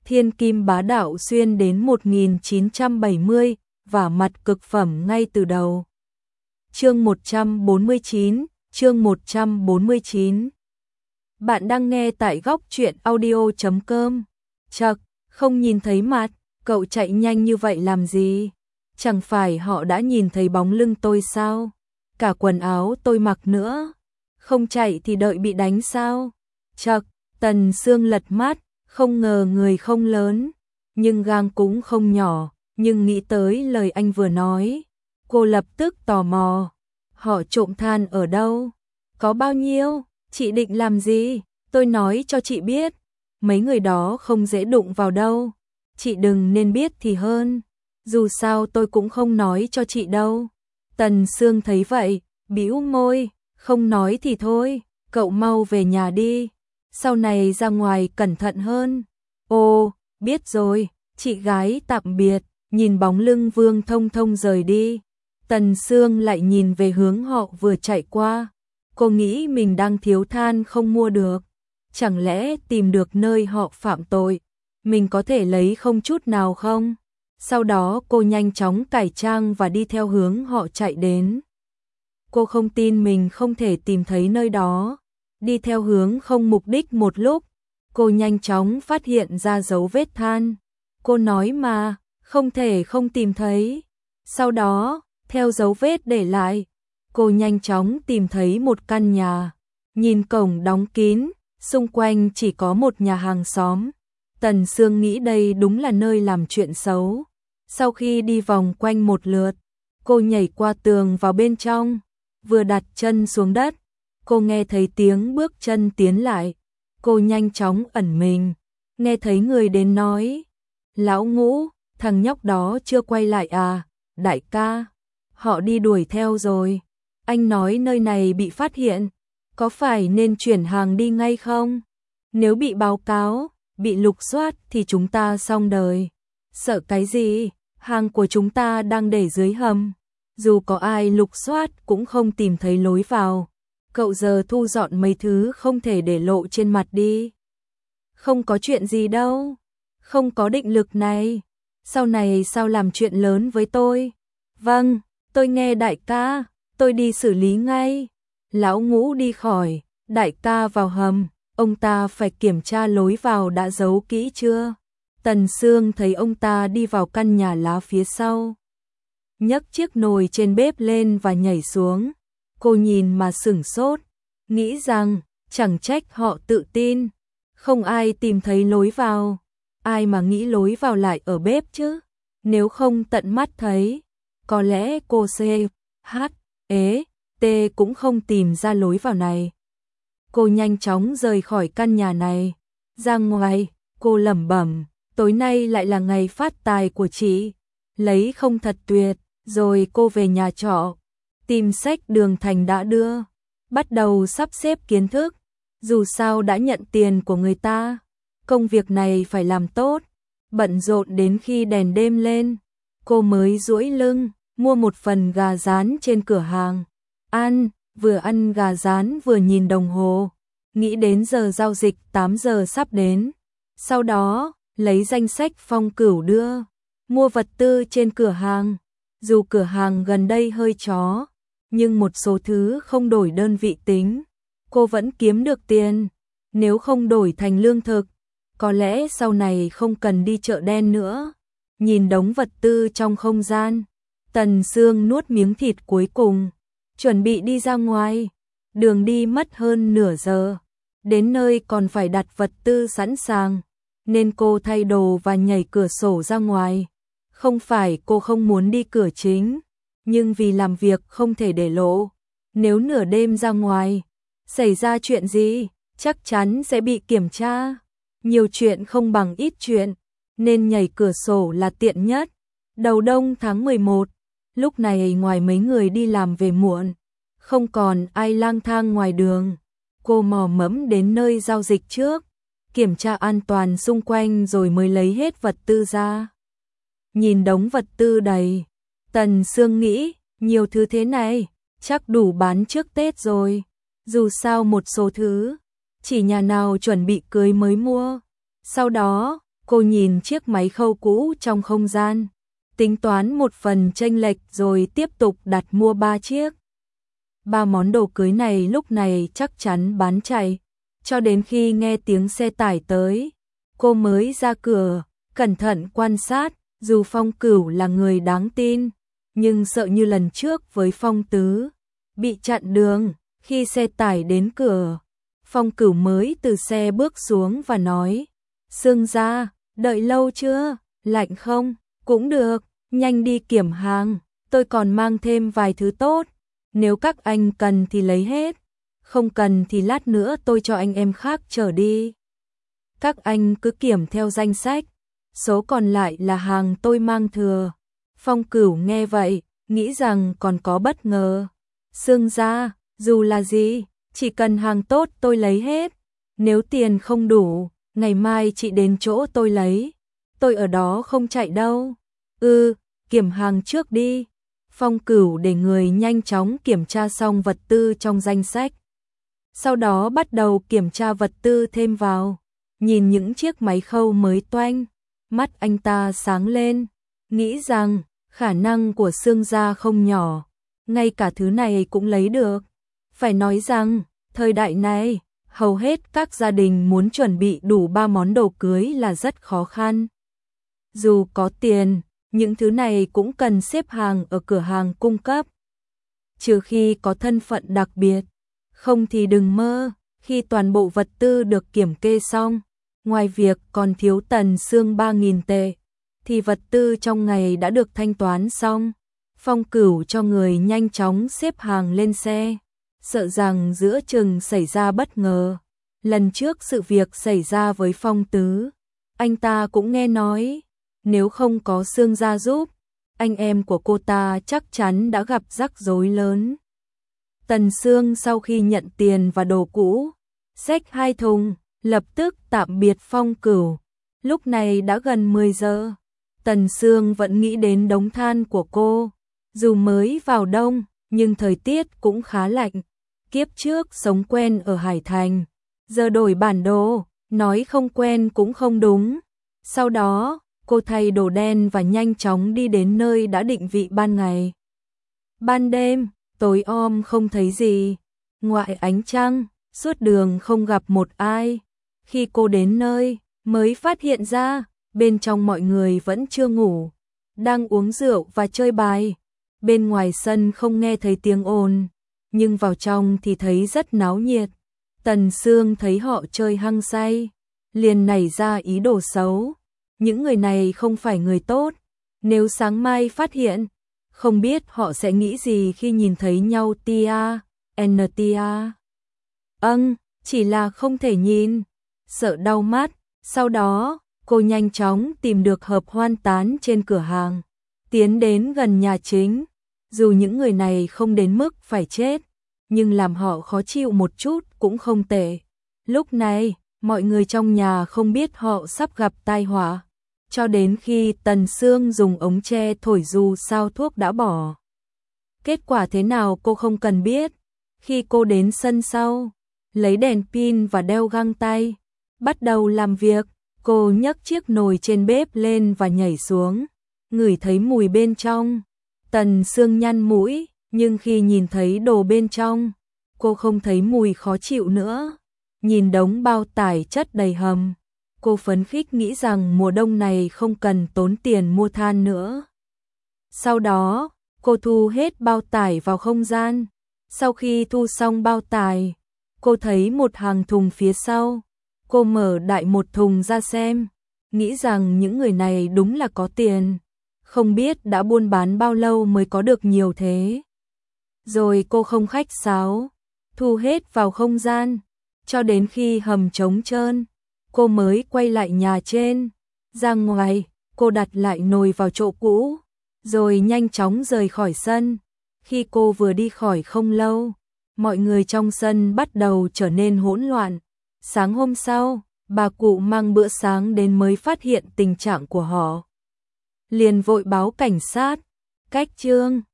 Thiên kim bá đạo xuyên đến 1970, và mặt cực phẩm ngay từ đầu. Chương 149. Bạn đang nghe tại góc truyện audio.com. Chậc, không nhìn thấy mặt, cậu chạy nhanh như vậy làm gì? Chẳng phải họ đã nhìn thấy bóng lưng tôi sao? Cả quần áo tôi mặc nữa. Không chạy thì đợi bị đánh sao? Chậc, Tần Sương lật mắt, không ngờ người không lớn, nhưng gang cũng không nhỏ, nhưng nghĩ tới lời anh vừa nói. Cô lập tức tò mò. Họ trộm than ở đâu? Có bao nhiêu? Chị định làm gì? Tôi nói cho chị biết. Mấy người đó không dễ đụng vào đâu. Chị đừng nên biết thì hơn. Dù sao tôi cũng không nói cho chị đâu. Tần Sương thấy vậy, bĩu môi, không nói thì thôi, cậu mau về nhà đi. Sau này ra ngoài cẩn thận hơn. Ồ, biết rồi, chị gái tạm biệt. Nhìn bóng lưng Vương Thông Thông rời đi, Tần Sương lại nhìn về hướng họ vừa chạy qua. Cô nghĩ mình đang thiếu than không mua được. Chẳng lẽ tìm được nơi họ phạm tội, mình có thể lấy không chút nào không? Sau đó cô nhanh chóng cải trang và đi theo hướng họ chạy đến. Cô không tin mình không thể tìm thấy nơi đó. Đi theo hướng không mục đích một lúc, cô nhanh chóng phát hiện ra dấu vết than. Cô nói mà, không thể không tìm thấy. Sau đó, theo dấu vết để lại, cô nhanh chóng tìm thấy một căn nhà. Nhìn cổng đóng kín, xung quanh chỉ có một nhà hàng xóm. Tần Sương nghĩ đây đúng là nơi làm chuyện xấu. Sau khi đi vòng quanh một lượt, cô nhảy qua tường vào bên trong. Vừa đặt chân xuống đất, cô nghe thấy tiếng bước chân tiến lại. Cô nhanh chóng ẩn mình, nghe thấy người đến nói: "Lão Ngũ, thằng nhóc đó chưa quay lại à? Đại ca, họ đi đuổi theo rồi. Anh nói nơi này bị phát hiện, có phải nên chuyển hàng đi ngay không? Nếu bị báo cáo, bị lục soát thì chúng ta xong đời." "Sợ cái gì? Hàng của chúng ta đang để dưới hầm. Dù có ai lục soát cũng không tìm thấy lối vào. Cậu giờ thu dọn mấy thứ không thể để lộ trên mặt đi." "Không có chuyện gì đâu. Không có định lực này. Sau này sao làm chuyện lớn với tôi?" "Vâng, tôi nghe đại ca, tôi đi xử lý ngay." Lão Ngũ đi khỏi, đại ca vào hầm, ông ta phải kiểm tra lối vào đã giấu kỹ chưa. Tần Sương thấy ông ta đi vào căn nhà lá phía sau, nhấc chiếc nồi trên bếp lên và nhảy xuống. Cô nhìn mà sửng sốt, nghĩ rằng chẳng trách họ tự tin, không ai tìm thấy lối vào. Ai mà nghĩ lối vào lại ở bếp chứ? Nếu không tận mắt thấy, có lẽ cô CHT cũng không tìm ra lối vào này. Cô nhanh chóng rời khỏi căn nhà này. Ra ngoài, cô lẩm bẩm, tối nay lại là ngày phát tài của chị. Lấy không thật tuyệt. Rồi cô về nhà trọ, tìm sách Đường Thành đã đưa, bắt đầu sắp xếp kiến thức. Dù sao đã nhận tiền của người ta, công việc này phải làm tốt. Bận rộn đến khi đèn đêm lên, cô mới duỗi lưng, mua một phần gà rán trên cửa hàng. Vừa ăn gà rán vừa nhìn đồng hồ, nghĩ đến giờ giao dịch 8 giờ sắp đến. Sau đó, lấy danh sách Phong Cửu đưa, mua vật tư trên cửa hàng. Dù cửa hàng gần đây hơi chó, nhưng một số thứ không đổi đơn vị tính, cô vẫn kiếm được tiền. Nếu không đổi thành lương thực, có lẽ sau này không cần đi chợ đen nữa. Nhìn đống vật tư trong không gian, Tần Sương nuốt miếng thịt cuối cùng, chuẩn bị đi ra ngoài. Đường đi mất hơn nửa giờ, đến nơi còn phải đặt vật tư sẵn sàng, nên cô thay đồ và nhảy cửa sổ ra ngoài. Không phải cô không muốn đi cửa chính, nhưng vì làm việc không thể để lộ. Nếu nửa đêm ra ngoài, xảy ra chuyện gì, chắc chắn sẽ bị kiểm tra. Nhiều chuyện không bằng ít chuyện, nên nhảy cửa sổ là tiện nhất. Đầu đông tháng 11, lúc này ngoài mấy người đi làm về muộn, không còn ai lang thang ngoài đường. Cô mò mẫm đến nơi giao dịch trước, kiểm tra an toàn xung quanh rồi mới lấy hết vật tư ra. Nhìn đống vật tư đầy, Tần Sương nghĩ, nhiều thứ thế này, chắc đủ bán trước Tết rồi. Dù sao một số thứ, chỉ nhà nào chuẩn bị cưới mới mua. Sau đó, Cô nhìn chiếc máy khâu cũ trong không gian, tính toán một phần chênh lệch rồi tiếp tục đặt mua 3 chiếc. 3 món đồ cưới này lúc này chắc chắn bán chạy, cho đến khi nghe tiếng xe tải tới, cô mới ra cửa, cẩn thận quan sát, dù Phong Cửu là người đáng tin, nhưng sợ như lần trước với Phong Tứ, bị chặn đường. Khi xe tải đến cửa, Phong Cửu mới từ xe bước xuống và nói, Sương gia, đợi lâu chưa, lạnh không, cũng được, nhanh đi kiểm hàng, tôi còn mang thêm vài thứ tốt, nếu các anh cần thì lấy hết, không cần thì lát nữa tôi cho anh em khác chở đi. Các anh cứ kiểm theo danh sách, số còn lại là hàng tôi mang thừa. Phong Cửu nghe vậy, nghĩ rằng còn có bất ngờ. Sương gia, dù là gì, chỉ cần hàng tốt tôi lấy hết, nếu tiền không đủ, ngày mai chị đến chỗ tôi lấy, tôi ở đó không chạy đâu. Kiểm hàng trước đi. Phong Cửu để người nhanh chóng kiểm tra xong vật tư trong danh sách. Sau đó bắt đầu kiểm tra vật tư thêm vào, nhìn những chiếc máy khâu mới toanh, mắt anh ta sáng lên, nghĩ rằng khả năng của Sương gia không nhỏ, ngay cả thứ này cũng lấy được. Phải nói rằng, thời đại này, hầu hết các gia đình muốn chuẩn bị đủ 3 món đồ cưới là rất khó khăn. Dù có tiền, những thứ này cũng cần xếp hàng ở cửa hàng cung cấp. Trừ khi có thân phận đặc biệt, không thì đừng mơ. Khi toàn bộ vật tư được kiểm kê xong, ngoài việc còn thiếu Tần Sương 3.000 tệ, thì vật tư trong ngày đã được thanh toán xong. Phong Cửu cho người nhanh chóng xếp hàng lên xe, sợ rằng giữa chừng xảy ra bất ngờ. Lần trước sự việc xảy ra với Phong Tứ, anh ta cũng nghe nói, nếu không có Sương gia giúp, anh em của cô ta chắc chắn đã gặp rắc rối lớn. Tần Sương sau khi nhận tiền và đồ cũ, xách 2 thùng, lập tức tạm biệt Phong Cửu. Lúc này đã gần 10 giờ, Tần Sương vẫn nghĩ đến đống than của cô. Dù mới vào đông, nhưng thời tiết cũng khá lạnh. Kiếp trước sống quen ở Hải Thành, giờ đổi bản đồ, nói không quen cũng không đúng. Sau đó, cô thay đồ đen và nhanh chóng đi đến nơi đã định vị ban ngày. Ban đêm, tối om không thấy gì, ngoại ánh trăng, suốt đường không gặp một ai. Khi cô đến nơi, mới phát hiện ra, bên trong mọi người vẫn chưa ngủ, đang uống rượu và chơi bài. Bên ngoài sân không nghe thấy tiếng ồn, nhưng vào trong thì thấy rất náo nhiệt. Tần Sương thấy họ chơi hăng say, liền nảy ra ý đồ xấu. Những người này không phải người tốt, nếu sáng mai phát hiện, không biết họ sẽ nghĩ gì khi nhìn thấy nhau tia, ntia. Chỉ là không thể nhìn, sợ đau mắt. Sau đó, cô nhanh chóng tìm được hộp hoan tán trên cửa hàng, tiến đến gần nhà chính. Dù những người này không đến mức phải chết, nhưng làm họ khó chịu một chút cũng không tệ. Lúc này, mọi người trong nhà không biết họ sắp gặp tai họa, cho đến khi Tần Sương dùng ống tre thổi dù sao thuốc đã bỏ. Kết quả thế nào cô không cần biết. Khi cô đến sân sau, lấy đèn pin và đeo găng tay, bắt đầu làm việc, cô nhấc chiếc nồi trên bếp lên và nhảy xuống, ngửi thấy mùi bên trong. Tần Sương nhăn mũi, nhưng khi nhìn thấy đồ bên trong, cô không thấy mùi khó chịu nữa. Nhìn đống bao tải chất đầy hầm, cô phấn khích nghĩ rằng mùa đông này không cần tốn tiền mua than nữa. Sau đó, cô thu hết bao tải vào không gian. Sau khi thu xong bao tải, cô thấy một hàng thùng phía sau. Cô mở đại một thùng ra xem, nghĩ rằng những người này đúng là có tiền. Không biết đã buôn bán bao lâu mới có được nhiều thế. Rồi cô không khách sáo, thu hết vào không gian, cho đến khi hầm trống trơn, cô mới quay lại nhà trên. Ra ngoài, cô đặt lại nồi vào chỗ cũ, rồi nhanh chóng rời khỏi sân. Khi cô vừa đi khỏi không lâu, mọi người trong sân bắt đầu trở nên hỗn loạn. Sáng hôm sau, bà cụ mang bữa sáng đến mới phát hiện tình trạng của họ, liền vội báo cảnh sát. Cách chương